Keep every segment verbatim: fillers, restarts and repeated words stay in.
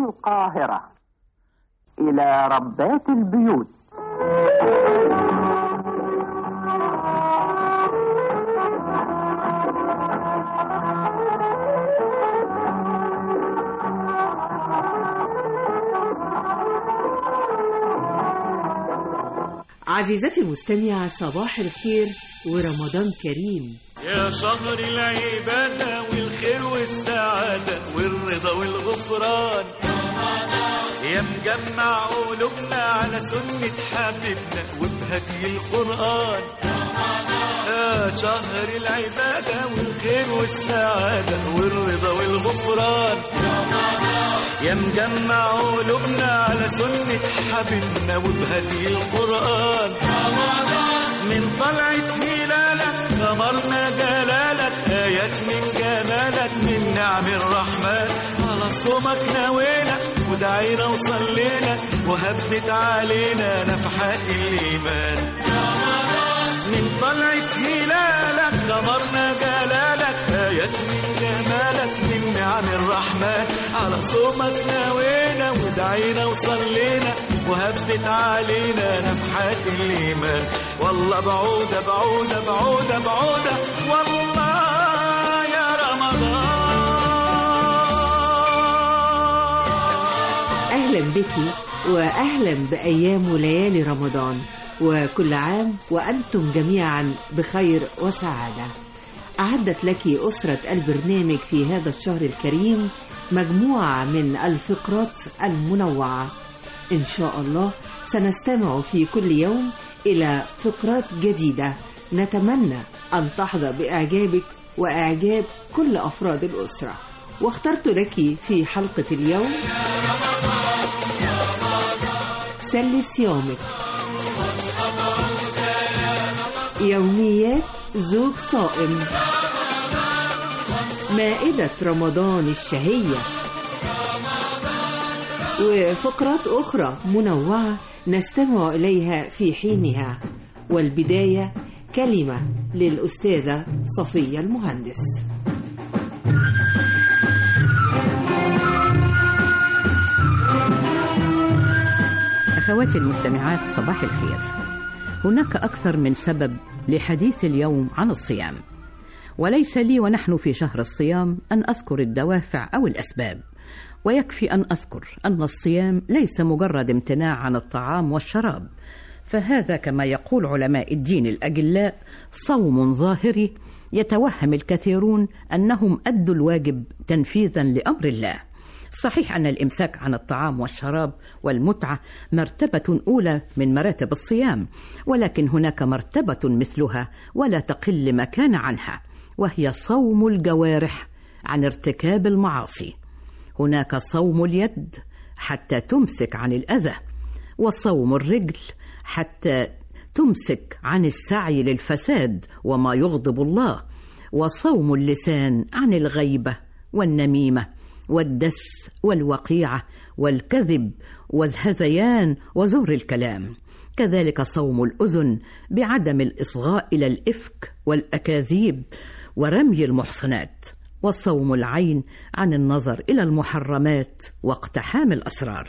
القاهرة إلى ربات البيوت. عزيزتي المستمعة، صباح الخير ورمضان كريم. يا شهر العبادة والخير والسعادة والرضا والغفران، يا مجمع قلوبنا على سنة حبيبنا وبهدي القرآن. يا شهر العبادة والخير والسعادة والرضا والغفران، يا مجمع قلوبنا على سنة حبيبنا وبهدي القرآن. من طلعت هلالك غمرنا جلالك، آيات من جمالك من نعم الرحمن. على صومك نوينا ودعينا وصلينا وهبت علينا نفحات الإيمان. من طلعت هلالك غمرنا جلالك، آيات من جمالك من نعم الرحمن. على صومك نوينا ودعينا وصلينا وهبت علينا نفحات الإيمان. والله بعودة بعودة بعودة بعودة والله يا رمضان. أهلا بك وأهلا بأيام وليالي رمضان، وكل عام وأنتم جميعا بخير وسعادة. أعدت لك أسرة البرنامج في هذا الشهر الكريم مجموعة من الفقرات المنوعة. إن شاء الله سنستمع في كل يوم إلى فقرات جديدة نتمنى أن تحظى بإعجابك وإعجاب كل أفراد الأسرة. واخترت لك في حلقة اليوم سلي صيامك، يوميات زوج صائم، مائدة رمضان الشهية، وفقرات أخرى منوعة نستمع إليها في حينها. والبداية كلمة للأستاذة صفية المهندس. أخواتي المستمعات، صباح الخير. هناك أكثر من سبب لحديث اليوم عن الصيام، وليس لي ونحن في شهر الصيام أن أذكر الدوافع أو الأسباب، ويكفي أن أذكر أن الصيام ليس مجرد امتناع عن الطعام والشراب، فهذا كما يقول علماء الدين الأجلاء صوم ظاهري يتوهم الكثيرون أنهم أدوا الواجب تنفيذا لأمر الله. صحيح أن الإمساك عن الطعام والشراب والمتعة مرتبة أولى من مراتب الصيام، ولكن هناك مرتبة مثلها ولا تقل مكان عنها، وهي صوم الجوارح عن ارتكاب المعاصي. هناك صوم اليد حتى تمسك عن الأذى، وصوم الرجل حتى تمسك عن السعي للفساد وما يغضب الله، وصوم اللسان عن الغيبة والنميمة والدس والوقيعة والكذب والهذيان وزور الكلام. كذلك صوم الأذن بعدم الإصغاء إلى الإفك والأكاذيب ورمي المحصنات، وصوم العين عن النظر إلى المحرمات واقتحام الأسرار.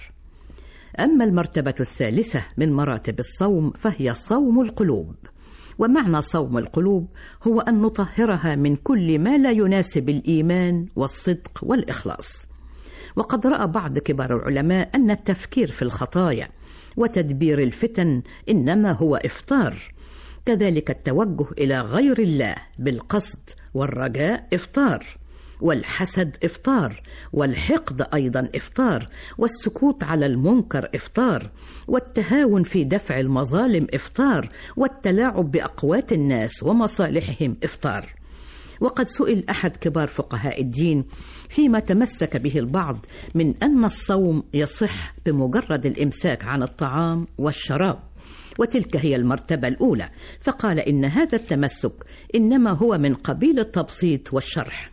أما المرتبة الثالثة من مراتب الصوم فهي صوم القلوب، ومعنى صوم القلوب هو أن نطهرها من كل ما لا يناسب الإيمان والصدق والإخلاص. وقد رأى بعض كبار العلماء أن التفكير في الخطايا وتدبير الفتن إنما هو إفطار، كذلك التوجه إلى غير الله بالقصد والرجاء إفطار، والحسد إفطار، والحقد أيضا إفطار، والسكوت على المنكر إفطار، والتهاون في دفع المظالم إفطار، والتلاعب بأقوات الناس ومصالحهم إفطار. وقد سئل أحد كبار فقهاء الدين فيما تمسك به البعض من أن الصوم يصح بمجرد الإمساك عن الطعام والشراب، وتلك هي المرتبة الأولى، فقال إن هذا التمسك إنما هو من قبيل التبسيط والشرح،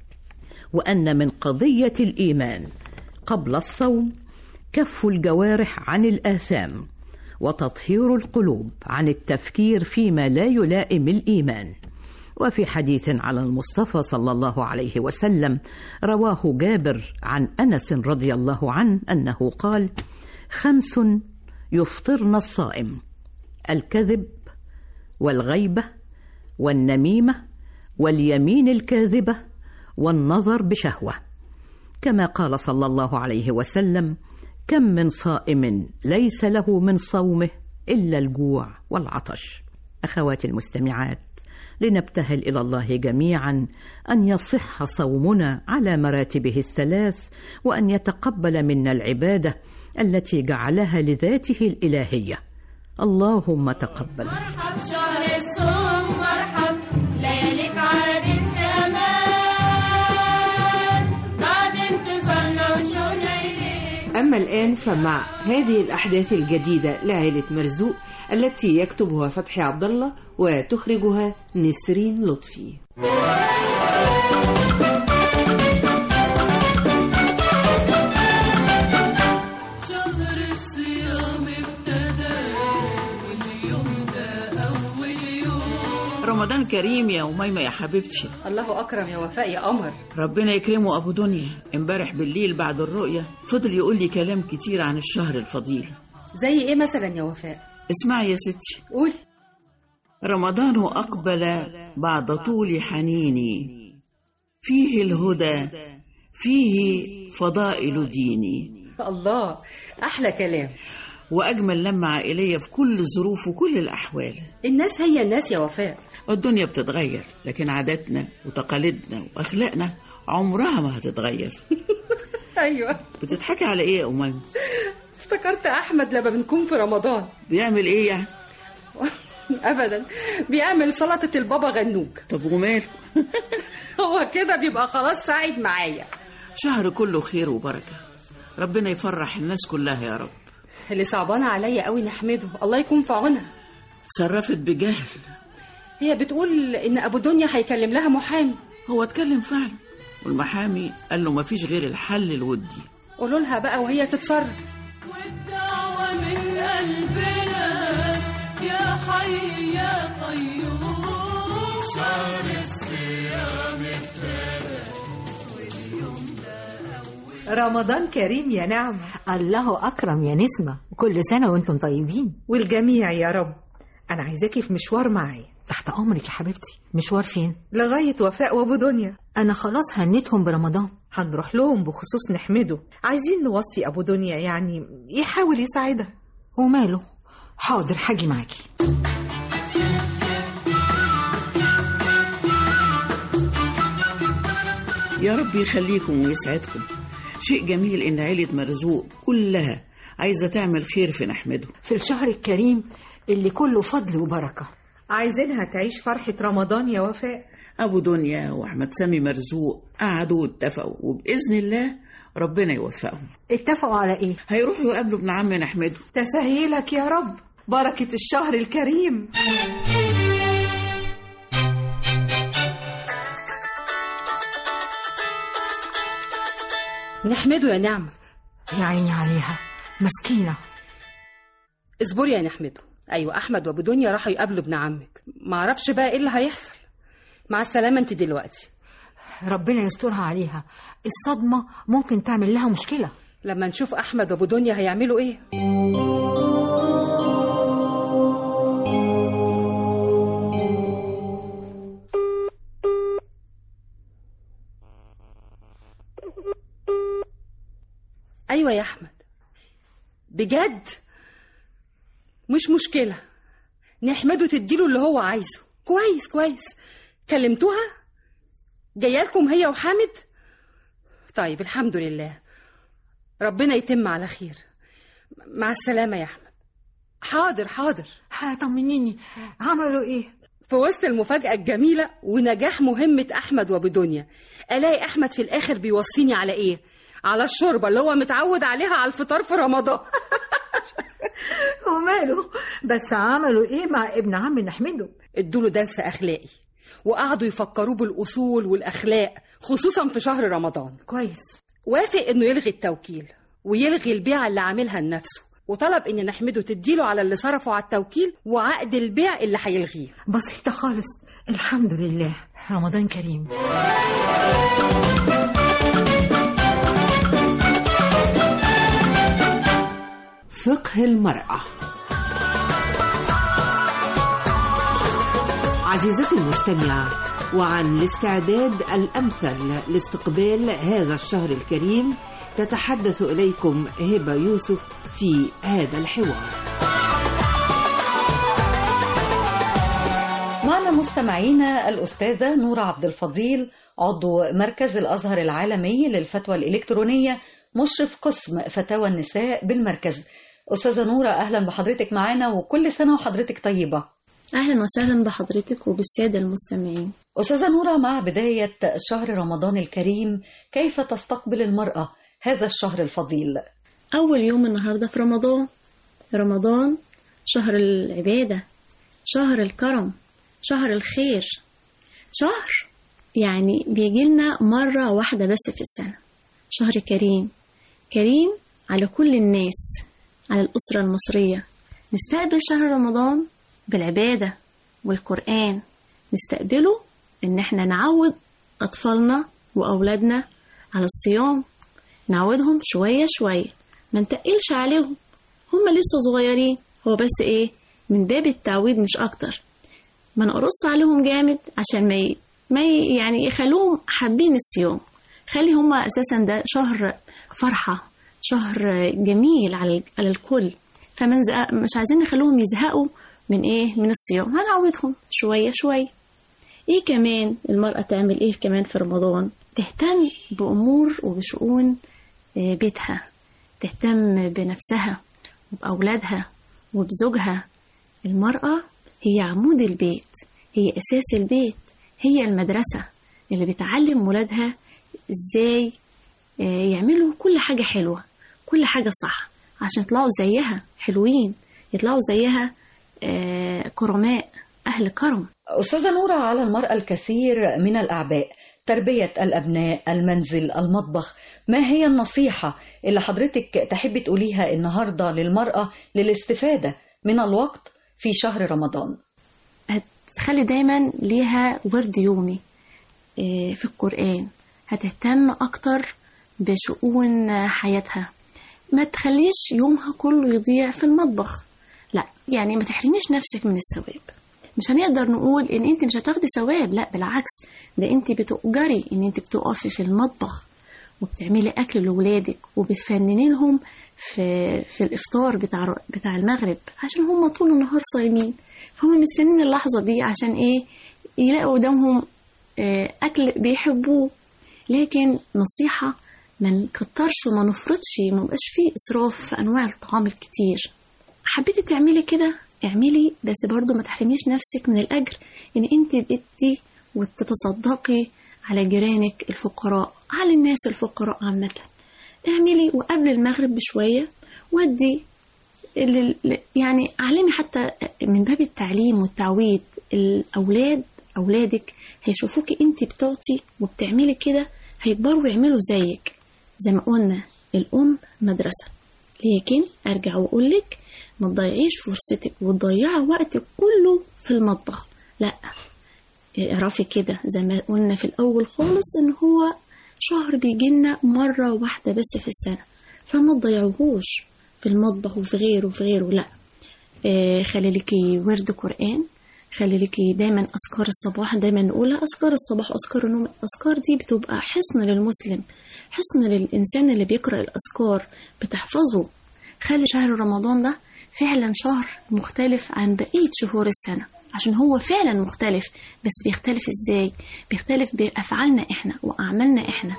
وأن من قضية الإيمان قبل الصوم كف الجوارح عن الآثام، وتطهير القلوب عن التفكير فيما لا يلائم الإيمان، وفي حديث على المصطفى صلى الله عليه وسلم رواه جابر عن أنس رضي الله عنه أنه قال: خمس يفطرن الصائم: الكذب والغيبة والنميمة واليمين الكاذبة والنظر بشهوة. كما قال صلى الله عليه وسلم: كم من صائم ليس له من صومه إلا الجوع والعطش. أخواتي المستمعات، لنبتهل إلى الله جميعا أن يصح صومنا على مراتبه الثلاث، وأن يتقبل منا العبادة التي جعلها لذاته الإلهية. اللهم تقبل. مرحب شهر الصوم، مرحب لياليك عادت في أمان، بعد انتظارنا وشوقنا إليك. أما الآن فمع هذه الأحداث الجديدة لعائلة مرزوق التي يكتبها فتحي عبد الله وتخرجها نسرين لطفي. رمضان كريم يا أميمة يا حبيبتي. الله أكرم يا وفاء يا قمر. ربنا يكرمه أبو دنيا. امبارح بالليل بعد الرؤية فضل يقول لي كلام كتير عن الشهر الفضيل. زي إيه مثلا يا وفاء؟ اسمعي يا ستي. قول. رمضان أقبل بعد طول حنيني، فيه الهدى فيه فضائل ديني. الله، أحلى كلام. وأجمل لمة عائلية في كل الظروف وكل الأحوال. الناس هي الناس يا وفاء. الدنيا بتتغير، لكن عاداتنا وتقاليدنا وأخلاقنا عمرها ما هتتغير. أيوة. بتضحكي على إيه يا أميمة؟ افتكرت أحمد لما بنكون في رمضان بيعمل إيه يعني؟ أبدا، بيعمل سلطة البابا غنوج. طب وماله؟ هو كده بيبقى خلاص سعيد معايا. شهر كله خير وبركة، ربنا يفرح الناس كلها يا رب. اللي صعبانة عليا قوي نحمده، الله يكون في عونها. تصرفت بجهل. هي بتقول إن أبو دنيا هيكلم لها محامي. هو اتكلم فعلا، والمحامي قال له مفيش غير الحل الودي. قولوا لها بقى وهي تتصرف. والدعوة من قلبنا يا حي يا قيوم، شهر الصيام ابتدى واليوم ده رمضان كريم يا نعمة. الله أكرم يا نسمة، كل سنة وانتم طيبين. والجميع يا رب. أنا عايزاكي في مشوار معايا. تحت أمرك يا حبيبتي. مشوار فين؟ لغاية وفاء وأبو دنيا. أنا خلاص هنيتهم برمضان. هنروح لهم بخصوص نحمده، عايزين نوصي أبو دنيا يعني يحاول يساعدها. وماله؟ حاضر، حاجي معاكي. يا رب يخليكم ويسعدكم. شيء جميل إن عيلة مرزوق كلها عايزة تعمل خير في نحمده في الشهر الكريم اللي كله فضل وبركة. عايزينها تعيش فرحة رمضان يا وفاء. أبو دنيا وأحمد سامي مرزوق قعدوا واتفقوا، وبإذن الله ربنا يوفقهم. اتفقوا على إيه؟ هيروحوا يقابلوا ابن عم نحمده. تسهيلك يا رب، بركة الشهر الكريم. نحمده يا نعمة. يا عيني عليها، مسكينة. اصبري يا نحمده. أيوة، أحمد وأبو دنيا راحوا يقابلوا ابن عمك. معرفش بقى إيه اللي هيحصل. مع السلامة انت دلوقتي. ربنا يسترها عليها، الصدمة ممكن تعمل لها مشكلة. لما نشوف أحمد وأبو دنيا هيعملوا إيه. أيوة يا أحمد، بجد مش مشكلة. نحمده تديله اللي هو عايزه. كويس كويس. كلمتوها؟ جايالكم هي وحامد؟ طيب الحمد لله، ربنا يتم على خير. مع السلامة يا أحمد. حاضر حاضر. طمنيني، عملوا إيه؟ في وسط المفاجأة الجميلة ونجاح مهمة أحمد وأبو دنيا، ألاقي أحمد في الآخر بيوصيني على إيه؟ على الشوربة اللي هو متعود عليها على الفطار في رمضان. وماله؟ بس عملوا إيه مع ابن عم نحمده؟ ادوله درس أخلاقي، وقعدوا يفكروه بالأصول والأخلاق، خصوصا في شهر رمضان. كويس. وافق إنه يلغي التوكيل ويلغي البيع اللي عاملها لنفسه، وطلب إن نحمده تديله على اللي صرفه على التوكيل وعقد البيع اللي هيلغيه. بسيطة خالص، الحمد لله، رمضان كريم. فقه المرأة. عزيزتي المستمعة، وعن الاستعداد الأمثل لاستقبال هذا الشهر الكريم تتحدث إليكم هبة يوسف في هذا الحوار. معنا مستمعينا الأستاذة نورة عبد الفضيل، عضو مركز الأزهر العالمي للفتوى الإلكترونية، مشرف قسم فتاوى النساء بالمركز. أستاذة نورة، أهلا بحضرتك معنا، وكل سنة وحضرتك طيبة. أهلا وسهلا بحضرتك وبالسادة المستمعين. أستاذة نورة، مع بداية شهر رمضان الكريم كيف تستقبل المرأة هذا الشهر الفضيل؟ أول يوم النهاردة في رمضان. رمضان شهر العبادة، شهر الكرم، شهر الخير، شهر يعني بيجيلنا مرة واحدة بس في السنة. شهر كريم، كريم على كل الناس، على الأسرة المصرية. نستقبل شهر رمضان بالعبادة والقرآن، نستقبله إن احنا نعود أطفالنا وأولادنا على الصيام، نعودهم شوية شوية، ما نتقلش عليهم، هم لسه صغيرين، هو بس إيه من باب التعويد مش أكتر. ما نقرص عليهم جامد عشان ما ي... ما ي... يعني يخلوهم حابين الصيام. خلي هم أساسا ده شهر فرحة، شهر جميل على على الكل، فمن زق... مش عايزين نخلوهم يزهقوا من إيه من الصيام، هنعودهم شوية شوية. إيه كمان المرأة تعمل إيه كمان في رمضان؟ تهتم بأمور وبشؤون بيتها، تهتم بنفسها وبأولادها وبزوجها. المرأة هي عمود البيت، هي أساس البيت، هي المدرسة اللي بتعلم ولادها إزاي يعملوا كل حاجة حلوة، كل حاجة صح، عشان يطلعوا زيها حلوين، يطلعوا زيها كرماء، أهل كرم. أستاذة نورة، على المرأة الكثير من الأعباء، تربية الأبناء، المنزل، المطبخ. ما هي النصيحة اللي حضرتك تحبي تقوليها النهاردة للمرأة للاستفادة من الوقت في شهر رمضان؟ هتخلي دايما ليها ورد يومي في القرآن، هتهتم أكتر بشؤون حياتها، ما تخليش يومها كله يضيع في المطبخ. لا يعني ما تحرميش نفسك من الثواب. مش هنقدر نقول ان انت مش هتاخدي ثواب، لا بالعكس، ده انت بتؤجري ان انت بتقفي في المطبخ وبتعملي اكل لولادك وبتفنني لهم في في الافطار بتاع بتاع المغرب، عشان هم طول النهار صايمين، فهم مستنين اللحظه دي عشان ايه يلاقوا قدامهم اكل بيحبوه. لكن نصيحه، ما نكترش وما نفرطش، ما يبقاش فيه اسراف في انواع الطعام الكتير. حبيتي تعملي كده اعملي، بس برضو ما تحرميش نفسك من الأجر إن أنت بقيتي وتتصدقي على جيرانك الفقراء، على الناس الفقراء عامة. اعملي وقبل المغرب بشوية ودي يعني علمي، حتى من باب التعليم والتعويد. الأولاد أولادك هيشوفوكي أنت بتعطي وبتعملي كده، هيكبروا ويعملوا زيك. زي ما قلنا الأم مدرسة. لكن أرجع وأقولك ما تضيعيش فرصتك وتضيعي وقتك كله في المطبخ، لا، اعرفي كده زي ما قلنا في الأول خالص إن هو شهر بيجينا مرة واحدة بس في السنة، فما تضيعوهوش في المطبخ وفي غيره وفي غيره، لا. اه خلي لكي ورد قرآن، خلي لكي دايما أذكار الصباح، دايما نقولها أذكار الصباح وأذكار النوم. الأذكار دي بتبقى حصن للمسلم، حصن للإنسان اللي بيقرأ الأذكار، بتحفظه. خلي شهر رمضان ده فعلا شهر مختلف عن بقية شهور السنة، عشان هو فعلا مختلف، بس بيختلف ازاي؟ بيختلف بأفعالنا احنا وأعمالنا احنا.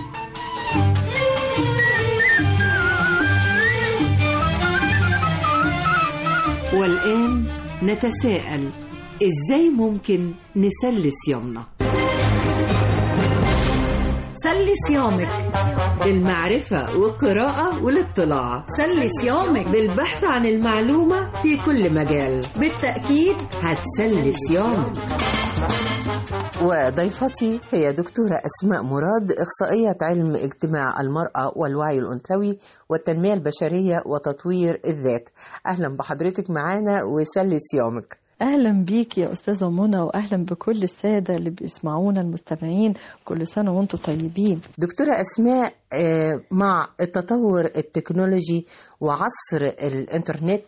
والآن نتساءل، ازاي ممكن نسلي صيامنا؟ سلي صيامك بالمعرفة والقراءة والاطلاع، سلي صيامك بالبحث عن المعلومة في كل مجال، بالتأكيد هتسلي صيامك. وضيفتي هي دكتورة أسماء مراد، إخصائية علم اجتماع المرأة والوعي الأنثوي والتنمية البشرية وتطوير الذات. أهلا بحضرتك معانا وسلي صيامك. أهلا بيك يا أستاذة منى، وأهلا بكل السادة اللي بيسمعونا المستمعين. كل سنة وانتم طيبين. دكتورة أسماء، مع التطور التكنولوجي وعصر الإنترنت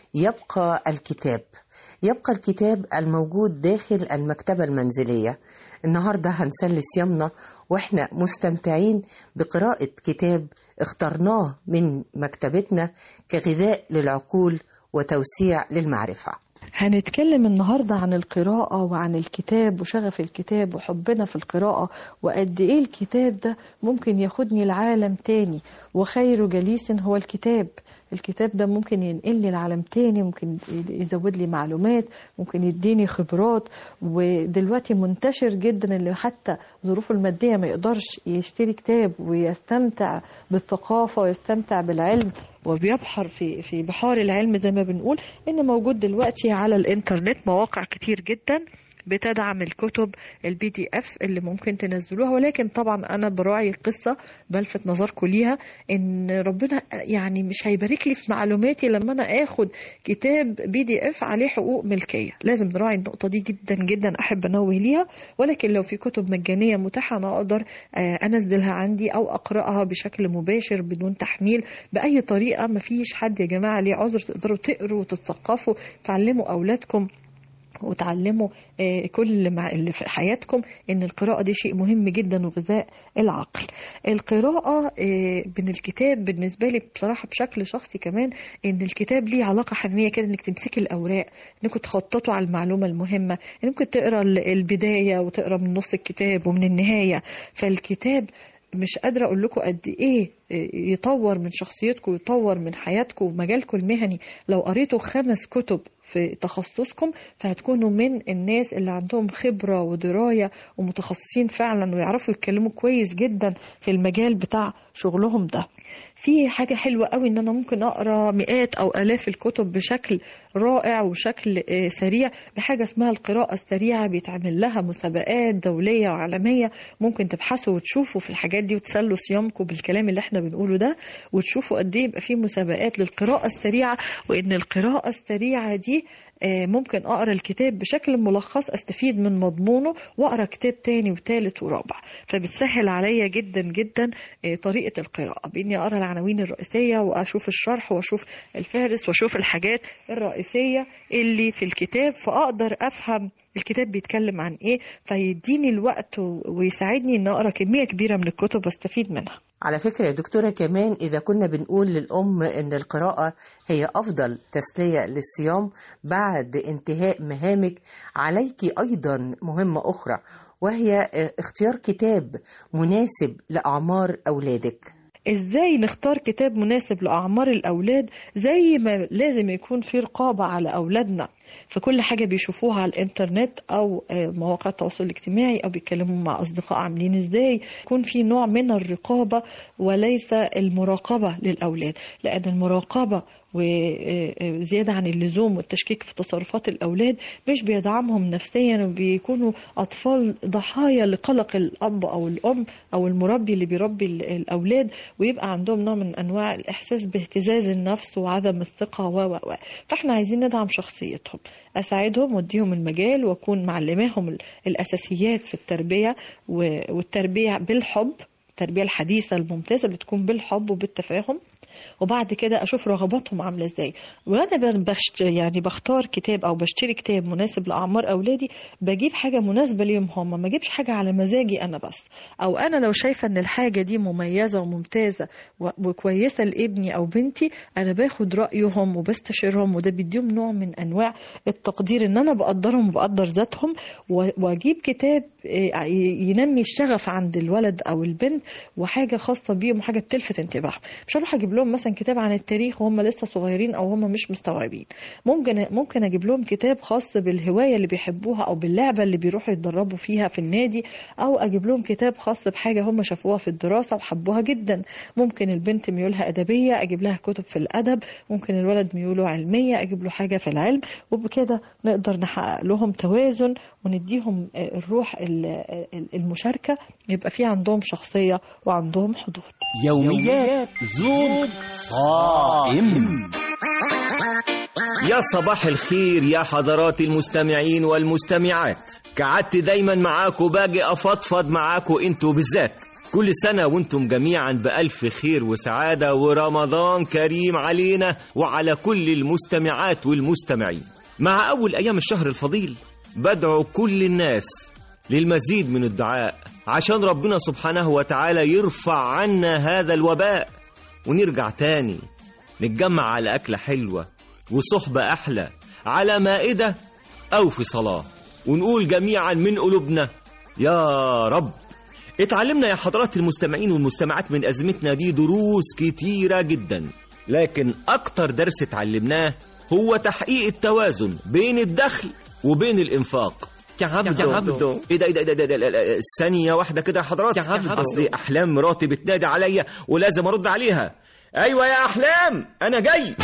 يبقى الكتاب يبقى الكتاب الموجود داخل المكتبة المنزلية. النهاردة هنسلي صيامنا وإحنا مستمتعين بقراءة كتاب اخترناه من مكتبتنا كغذاء للعقول وتوسيع للمعرفة. هنتكلم النهاردة عن القراءة وعن الكتاب وشغف الكتاب وحبنا في القراءة، وقد إيه الكتاب ده ممكن ياخدني لعالم تاني، وخير جليس هو الكتاب. الكتاب ده ممكن ينقلني لعالم تاني، ممكن يزود لي معلومات، ممكن يديني خبرات. ودلوقتي منتشر جدا اللي حتى ظروفه المادية ما يقدرش يشتري كتاب ويستمتع بالثقافة ويستمتع بالعلم وبيبحر في في بحار العلم زي ما بنقول. إن موجود دلوقتي على الإنترنت مواقع كتير جدا بتدعم الكتب البي دي اف اللي ممكن تنزلوها، ولكن طبعا انا براعي القصه بلفت نظركم ليها ان ربنا يعني مش هيبارك لي في معلوماتي لما انا اخد كتاب بي دي اف عليه حقوق ملكيه. لازم نراعي النقطه دي جدا جدا، احب انوه ليها. ولكن لو في كتب مجانيه متاحه انا اقدر انزلها عندي او اقراها بشكل مباشر بدون تحميل باي طريقه. ما فيش حد يا جماعه ليه عذر، تقدروا تقروا وتتثقفوا، تعلموا اولادكم وتعلموا كل اللي في حياتكم ان القراءة دي شيء مهم جدا وغذاء العقل. القراءة من الكتاب بالنسبة لي بصراحة بشكل شخصي كمان ان الكتاب ليه علاقة حميمية كده، انك تمسكي الاوراق، انكم تخططوا على المعلومة المهمة، انكم تقرا البداية وتقرا من نص الكتاب ومن النهاية. فالكتاب مش قادرة أقول لكم قد إيه يطور من شخصيتكم ويطور من حياتكم ومجالكم المهني. لو قريتوا خمس كتب في تخصصكم فهتكونوا من الناس اللي عندهم خبرة ودراية ومتخصصين فعلا ويعرفوا يتكلموا كويس جدا في المجال بتاع شغلهم ده. في حاجة حلوة قوي ان انا ممكن اقرأ مئات او الاف الكتب بشكل رائع وشكل سريع بحاجة اسمها القراءة السريعة. بيتعمل لها مسابقات دولية وعالمية، ممكن تبحثوا وتشوفوا في الحاجات دي وتسلوا صيامكم بالكلام اللي احنا بنقوله ده، وتشوفوا قد ايه يبقى في مسابقات للقراءة السريعة. وان القراءة السريعة دي ممكن أقرأ الكتاب بشكل ملخص أستفيد من مضمونه وأقرأ كتاب تاني وثالث ورابع. فبتسهل عليا جدا جدا طريقة القراءة بإني أقرأ العناوين الرئيسية وأشوف الشرح وأشوف الفهرس وأشوف الحاجات الرئيسية اللي في الكتاب، فأقدر أفهم الكتاب بيتكلم عن إيه، فيديني الوقت ويساعدني إن أقرأ كمية كبيرة من الكتب واستفيد منها. على فكرة يا دكتورة كمان إذا كنا بنقول للأم إن القراءة هي أفضل تسلية للصيام بعد انتهاء مهامك، عليك أيضا مهمة أخرى وهي اختيار كتاب مناسب لأعمار أولادك. ازاي نختار كتاب مناسب لأعمار الأولاد؟ زي ما لازم يكون في رقابة على أولادنا في كل حاجة بيشوفوها على الانترنت أو مواقع التواصل الاجتماعي أو بيتكلموا مع أصدقاء عاملين ازاي، يكون في نوع من الرقابة وليس المراقبة للأولاد. لأن المراقبة وزيادة عن اللزوم والتشكيك في تصرفات الأولاد مش بيدعمهم نفسيا، وبيكونوا أطفال ضحايا لقلق الأب أو الأم أو المربي اللي بيربي الأولاد، ويبقى عندهم نوع من أنواع الإحساس باهتزاز النفس وعدم الثقة و و فإحنا عايزين ندعم شخصيتهم، أساعدهم واديهم المجال وأكون معلماهم الأساسيات في التربية والتربية بالحب، التربية الحديثة الممتازة اللي تكون بالحب وبالتفاهم. وبعد كده اشوف رغباتهم عامله ازاي. وانا بشت يعني بختار كتاب او بشتري كتاب مناسب لاعمار اولادي، بجيب حاجه مناسبه ليهم هم، ما اجيبش حاجه على مزاجي انا بس، او انا لو شايفه ان الحاجه دي مميزه وممتازه وكويسه لابني او بنتي انا باخد رايهم وبستشيرهم، وده بيديهم نوع من انواع التقدير ان انا بقدرهم وبقدر ذاتهم. واجيب كتاب ينمي الشغف عند الولد او البنت وحاجه خاصه بيهم وحاجه بتلفت انتباههم. مش هروح اجيب لهم مثلا كتاب عن التاريخ وهم لسه صغيرين او هم مش مستوعبين. ممكن ممكن اجيب لهم كتاب خاص بالهوايه اللي بيحبوها او باللعبه اللي بيروحوا يتدربوا فيها في النادي، او اجيب لهم كتاب خاص بحاجه هم شافوها في الدراسه وحبوها جدا. ممكن البنت ميولها ادبيه اجيب لها كتب في الادب، ممكن الولد ميوله علميه اجيب له حاجه في العلم، وبكده نقدر نحقق لهم توازن ونديهم الروح المشاركه، يبقى في عندهم شخصيه وعندهم حضور. يوميات زوج صائم. يا صباح الخير يا حضرات المستمعين والمستمعات. كعدت دايما معاكم باجي أفضفض معاكم انتوا بالذات. كل سنة وانتم جميعا بألف خير وسعادة، ورمضان كريم علينا وعلى كل المستمعات والمستمعين. مع أول أيام الشهر الفضيل بدعو كل الناس للمزيد من الدعاء عشان ربنا سبحانه وتعالى يرفع عنا هذا الوباء، ونرجع تاني نتجمع على أكلة حلوة وصحبة أحلى، على مائدة أو في صلاة، ونقول جميعا من قلوبنا يا رب. اتعلمنا يا حضرات المستمعين والمستمعات من أزمتنا دي دروس كتيرة جدا، لكن أكتر درس اتعلمناه هو تحقيق التوازن بين الدخل وبين الإنفاق. يا عبدو يا عبدو ايه ده ايه ده ايه ده ثانية واحدة كده يا حضرات، أصلي أحلام مراتي بتنادي عليا ولازم أرد عليها. أيوة يا أحلام أنا جاي.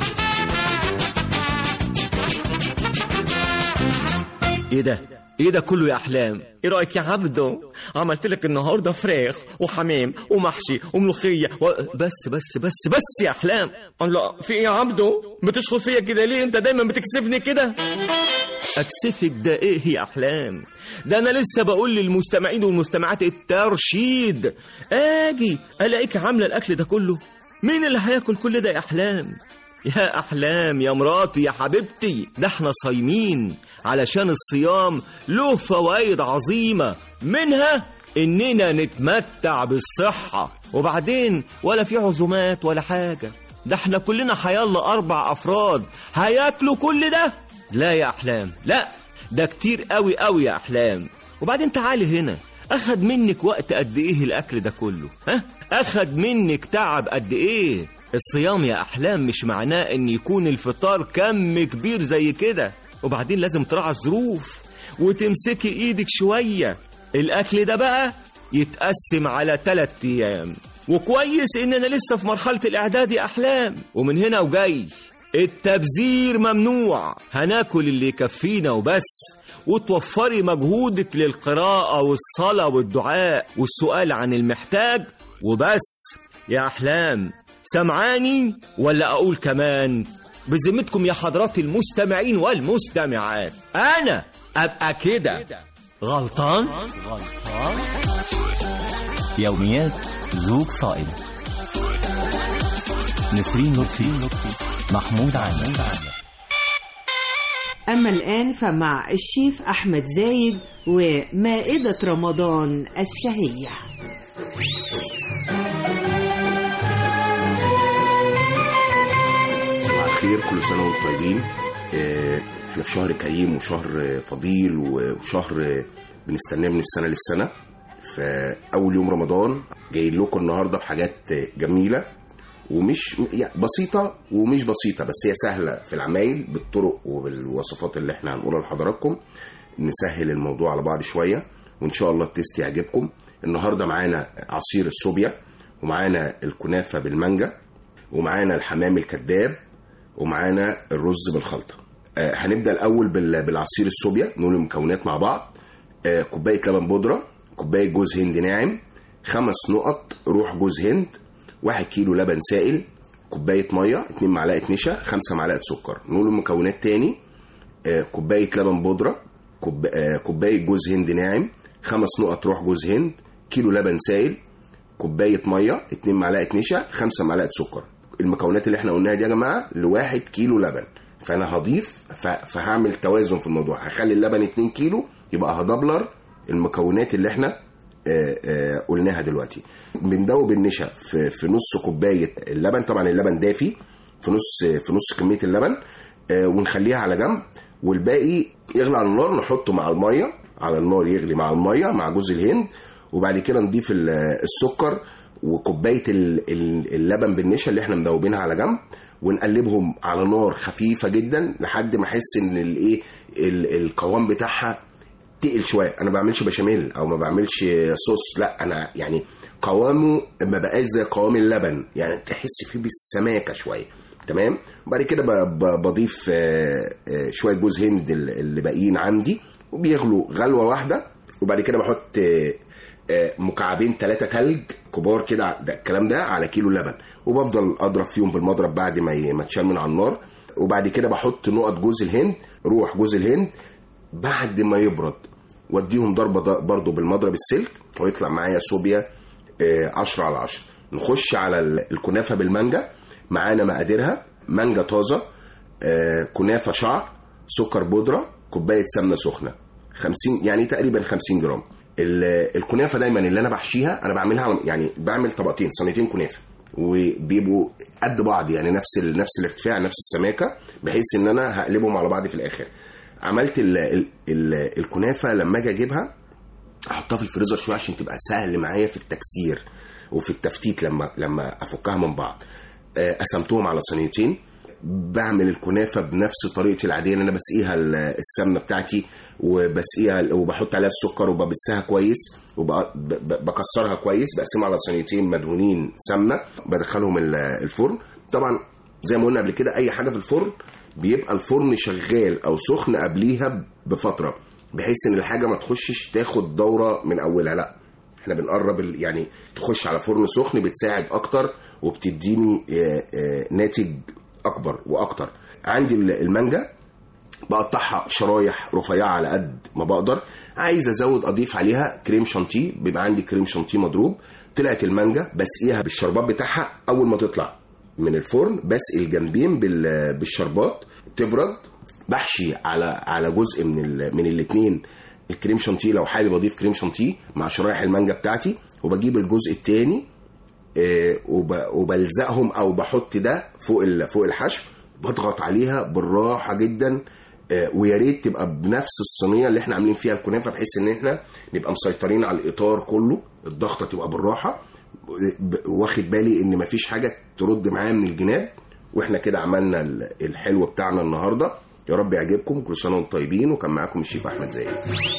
ايه ده ايه ده كله يا احلام؟ ايه رايك يا عبدو؟ عملت لك النهارده فراخ وحمام ومحشي وملوخيه و... بس بس بس بس يا احلام. لا في ايه يا عبدو؟ بتشخص فيا كده ليه؟ انت دايما بتكسفني كده. اكسفك ده ايه يا احلام؟ ده انا لسه بقول للمستمعين والمستمعات الترشيد. اجي الاقيك عامله الاكل ده كله. مين اللي هياكل كل ده يا احلام؟ يا أحلام يا مراتي يا حبيبتي، ده احنا صايمين علشان الصيام له فوائد عظيمة، منها إننا نتمتع بالصحة، وبعدين ولا في عزومات ولا حاجة، ده احنا كلنا حيالله أربع أفراد هياكلوا كل ده. لا يا أحلام لا، ده كتير قوي قوي يا أحلام. وبعدين تعالي هنا، أخد منك وقت قد إيه الأكل ده كله؟ ها؟ أخد منك تعب قد إيه؟ الصيام يا أحلام مش معناه ان يكون الفطار كم كبير زي كده، وبعدين لازم تراعي الظروف وتمسكي ايدك شوية. الاكل ده بقى يتقسم على ثلاث ايام، وكويس اننا لسه في مرحلة الاعداد يا أحلام. ومن هنا وجاي التبذير ممنوع، هناكل اللي يكفينا وبس، وتوفري مجهودك للقراءة والصلاة والدعاء والسؤال عن المحتاج وبس يا أحلام. سمعاني ولا أقول كمان؟ بذمتكم يا حضرات المستمعين والمستمعات، أنا أبقى كده غلطان؟ غلطان؟ يوميات زوج صائم، نسرين لطفي، محمود عامر. أما الآن فمع الشيف أحمد زايد ومائدة رمضان الشهية. خير، كل سنة وانتم طيبين. احنا في شهر كريم وشهر فضيل وشهر بنستناه من السنة للسنة. فأول يوم رمضان جاي لكم النهاردة بحاجات جميلة ومش يعني بسيطة ومش بسيطة، بس هي سهلة في العمايل بالطرق وبالوصفات اللي احنا هنقولها لحضراتكم. نسهل الموضوع على بعض شوية وإن شاء الله التيست يعجبكم. النهاردة معانا عصير الصوبيا، ومعانا الكنافة بالمانجا، ومعانا الحمام الكذاب، ومعانا الرز بالخلطة. آه هنبدأ الأول بالعصير الصوبيا. نقول المكونات مع بعض. آه كوباية لبن بودرة، كوباية جوز هند ناعم، خمس نقط روح جوز هند، واحد كيلو لبن سائل، كوباية مية، اتنين معلقة نشا، خمسة معلقة سكر. نقول المكونات تاني. آه كوباية لبن بودرة، كوب... آه كوباية جوز هند ناعم، خمس نقط روح جوز هند، كيلو لبن سائل، كوباية مية، اتنين معلقة نشا، خمسة معلقة سكر. المكونات اللي احنا قلناها دي يا جماعة لواحد كيلو لبن. فانا هضيف فهعمل توازن في الموضوع، هخلي اللبن اتنين كيلو، يبقى هدبلر المكونات اللي احنا اه اه قلناها دلوقتي. بندوب النشا في, في نص كوباية اللبن، طبعا اللبن دافي، في نص في نص كمية اللبن، اه ونخليها على جنب، والباقي يغلي على النار، نحطه مع المية على النار، يغلي مع المية مع جوز الهند، وبعد كده نضيف السكر وكوبايه اللبن بالنشا اللي احنا مدوبينها على جنب، ونقلبهم على نار خفيفه جدا لحد ما احس ان الايه القوام بتاعها تقل شويه. انا ما بعملش بشاميل او ما بعملش صوص، لا انا يعني قوامه ما بقاش زي قوام اللبن، يعني تحس فيه بالسماكه شويه. تمام. وبعد كده بضيف شويه جوز هند اللي باقيين عندي، وبيغلوا غلوه واحده، وبعد كده بحط مكعبين ثلاثة تلج كبار كده، الكلام ده على كيلو لبن، وبفضل اضرب فيهم بالمضرب بعد ما ما تشال من على النار. وبعد كده بحط نقط جوز الهند، روح جوز الهند بعد ما يبرد، واديهم ضربه برضو بالمضرب السلك ويطلع معايا صوبيا عشرة على عشرة. نخش على الكنافه بالمانجا، معانا مقاديرها: مانجا طازه، كنافه شعر، سكر بودره، كوبايه سمنه سخنه، خمسين يعني تقريبا خمسين جرام. الكنافه دايما اللي انا بحشيها انا بعملها يعني بعمل طبقتين صينيتين كنافه، وبيبقوا قد بعض يعني نفس نفس الارتفاع نفس السماكه، بحيث ان انا هقلبهم على بعض في الاخر. عملت ال ال ال الكنافه لما اجي اجيبها احطها في الفريزر شويه عشان تبقى سهل معايا في التكسير وفي التفتيت لما لما افكها من بعض. قسمتهم على صينيتين. بعمل الكنافه بنفس طريقتي العاديه اللي انا بسقيها السمنه بتاعتي وبسقيها وبحط عليها السكر وببسها كويس وبكسرها كويس، بقسمها على صينيتين مدهونين سمنه، بدخلهم الفرن. طبعا زي ما قلنا قبل كده اي حاجه في الفرن بيبقى الفرن شغال او سخن قبليها بفتره، بحيث ان الحاجه ما تخشش تاخد دوره من اولها، لا احنا بنقرب يعني تخش على فرن سخن بتساعد اكتر وبتديني ناتج اكبر واكتر. عندي المانجا بقطعها شرايح رفيعه على قد ما بقدر، عايز ازود اضيف عليها كريم شانتيه، بيبقى عندي كريم شانتيه مضروب. طلعت المانجا بسقيها بالشربات بتاعها، اول ما تطلع من الفرن بسقي الجنبين بالشربات تبرد، بحشي على على جزء من من الاثنين الكريم شانتيه لو حابب اضيف كريم شانتيه مع شرايح المانجا بتاعتي، وبجيب الجزء الثاني وبلزقهم او بحط ده فوق فوق الحشو، بضغط عليها بالراحه جدا، ويا ريت تبقى بنفس الصينيه اللي احنا عاملين فيها الكنافه، بحيث ان احنا نبقى مسيطرين على الاطار كله، الضغطه تبقى بالراحه، واخد بالي ان مفيش حاجه ترد معايا من الجناب. واحنا كده عملنا الحلو بتاعنا النهارده. يا رب يعجبكم، كل سنه وانتم طيبين، وكان معاكم الشيف احمد زاهد.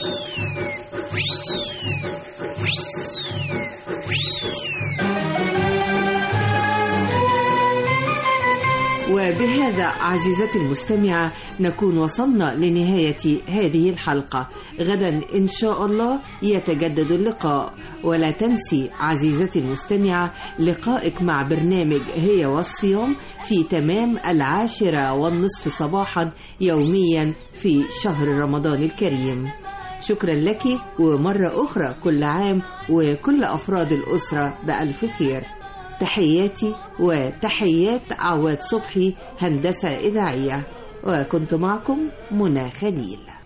وبهذا عزيزتي المستمعة نكون وصلنا لنهاية هذه الحلقة. غدا إن شاء الله يتجدد اللقاء، ولا تنسي عزيزتي المستمعة لقائك مع برنامج هي والصيام في تمام العاشرة والنصف صباحا يوميا في شهر رمضان الكريم. شكرا لك، ومرة أخرى كل عام وكل أفراد الأسرة بألف خير. تحياتي وتحيات عواد صبحي هندسة إذاعية، وكنت معكم منى خليل.